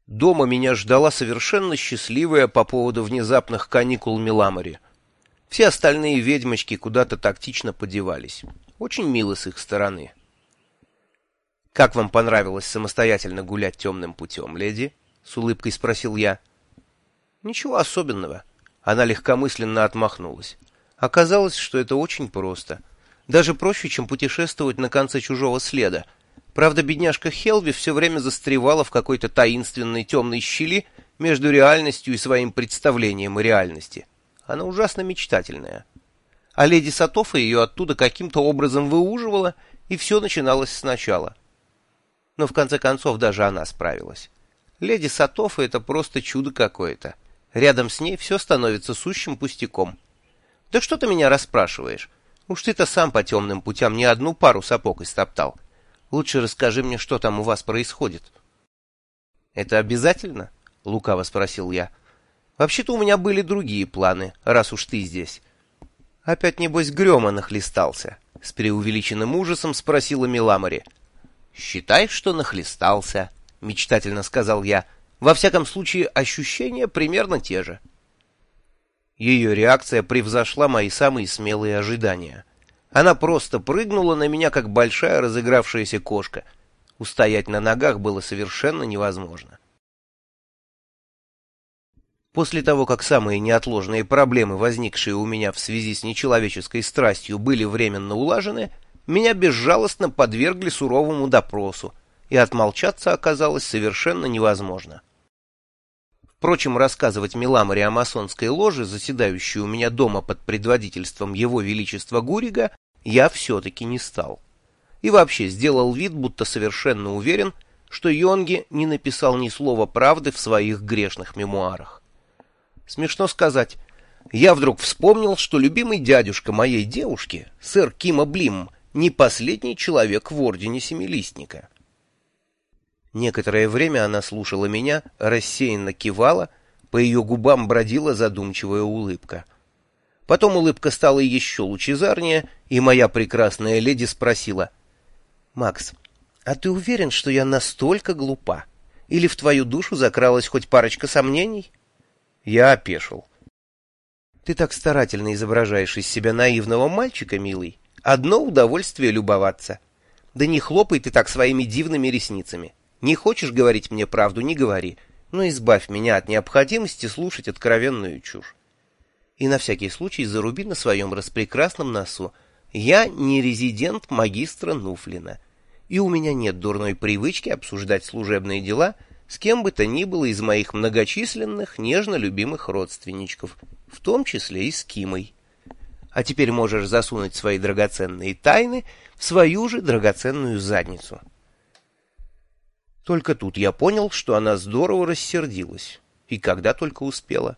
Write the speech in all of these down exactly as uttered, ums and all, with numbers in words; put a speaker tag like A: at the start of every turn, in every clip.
A: Дома меня ждала совершенно счастливая по поводу внезапных каникул Миламори. Все остальные ведьмочки куда-то тактично подевались. Очень мило с их стороны. «Как вам понравилось самостоятельно гулять темным путем, леди?» — с улыбкой спросил я. «Ничего особенного». Она легкомысленно отмахнулась. Оказалось, что это очень просто. Даже проще, чем путешествовать на конце чужого следа. Правда, бедняжка Хелви все время застревала в какой-то таинственной темной щели между реальностью и своим представлением о реальности. Она ужасно мечтательная. А леди Сатофа ее оттуда каким-то образом выуживала, и все начиналось сначала. Но в конце концов даже она справилась. Леди Сатофа — это просто чудо какое-то. Рядом с ней все становится сущим пустяком. Да что ты меня расспрашиваешь? Уж ты-то сам по темным путям не одну пару сапог истоптал. Лучше расскажи мне, что там у вас происходит. — Это обязательно? — лукаво спросил я. — Вообще-то у меня были другие планы, раз уж ты здесь. — Опять, небось, Грёма нахлестался? — с преувеличенным ужасом спросила Миламори. — Считай, что нахлестался, — мечтательно сказал я. Во всяком случае, ощущения примерно те же. Ее реакция превзошла мои самые смелые ожидания. Она просто прыгнула на меня, как большая разыгравшаяся кошка. Устоять на ногах было совершенно невозможно. После того, как самые неотложные проблемы, возникшие у меня в связи с нечеловеческой страстью, были временно улажены, меня безжалостно подвергли суровому допросу, и отмолчаться оказалось совершенно невозможно. Впрочем, рассказывать Миламори о масонской ложе, заседающей у меня дома под предводительством его величества Гурига, я все-таки не стал. И вообще сделал вид, будто совершенно уверен, что Йонги не написал ни слова правды в своих грешных мемуарах. Смешно сказать, я вдруг вспомнил, что любимый дядюшка моей девушки, сэр Кима Блим, не последний человек в Ордене Семилистника. Некоторое время она слушала меня, рассеянно кивала, по ее губам бродила задумчивая улыбка. Потом улыбка стала еще лучезарнее, и моя прекрасная леди спросила: «Макс, а ты уверен, что я настолько глупа? Или в твою душу закралась хоть парочка сомнений?» Я опешил. «Ты так старательно изображаешь из себя наивного мальчика, милый. Одно удовольствие любоваться. Да не хлопай ты так своими дивными ресницами. Не хочешь говорить мне правду — не говори, но избавь меня от необходимости слушать откровенную чушь. И на всякий случай заруби на своем распрекрасном носу: я не резидент магистра Нуфлина, и у меня нет дурной привычки обсуждать служебные дела с кем бы то ни было из моих многочисленных нежно любимых родственничков, в том числе и с Кимой. А теперь можешь засунуть свои драгоценные тайны в свою же драгоценную задницу». Только тут я понял, что она здорово рассердилась. И когда только успела.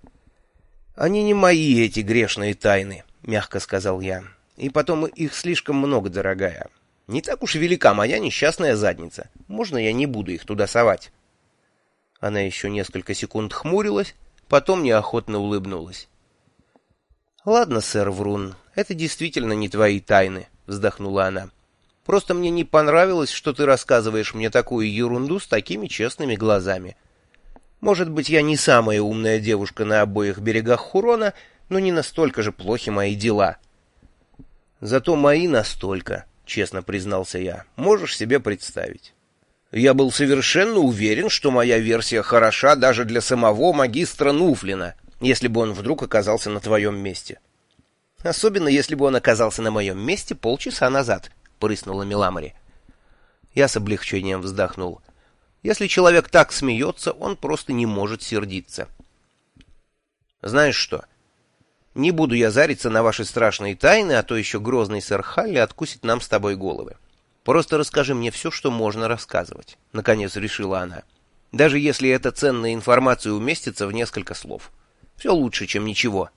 A: «Они не мои, эти грешные тайны», — мягко сказал я. «И потом их слишком много, дорогая. Не так уж велика моя несчастная задница. Можно я не буду их туда совать?» Она еще несколько секунд хмурилась, потом неохотно улыбнулась. «Ладно, сэр Врун, это действительно не твои тайны», — вздохнула она. «Просто мне не понравилось, что ты рассказываешь мне такую ерунду с такими честными глазами. Может быть, я не самая умная девушка на обоих берегах Хурона, но не настолько же плохи мои дела». «Зато мои настолько», — честно признался я, — «можешь себе представить. Я был совершенно уверен, что моя версия хороша даже для самого магистра Нуфлина, если бы он вдруг оказался на твоем месте». «Особенно, если бы он оказался на моем месте полчаса назад», — прыснула Миламори. Я с облегчением вздохнул. Если человек так смеется, он просто не может сердиться. «Знаешь что? Не буду я зариться на ваши страшные тайны, а то еще грозный сэр Халли откусит нам с тобой головы. Просто расскажи мне все, что можно рассказывать», — наконец решила она. «Даже если эта ценная информация уместится в несколько слов. Все лучше, чем ничего».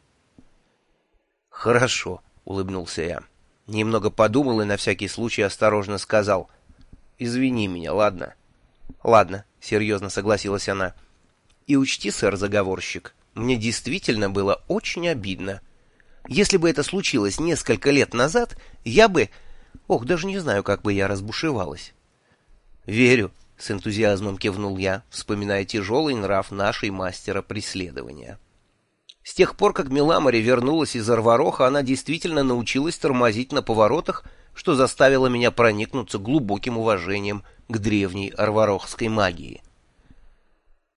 A: «Хорошо», — улыбнулся я. Немного подумал и на всякий случай осторожно сказал: «Извини меня, ладно?» «Ладно», — серьезно согласилась она. «И учти, сэр-заговорщик, мне действительно было очень обидно. Если бы это случилось несколько лет назад, я бы... Ох, даже не знаю, как бы я разбушевалась». «Верю», — с энтузиазмом кивнул я, вспоминая тяжелый нрав нашей мастера преследования. С тех пор, как Миламари вернулась из Арвароха, она действительно научилась тормозить на поворотах, что заставило меня проникнуться глубоким уважением к древней арварохской магии.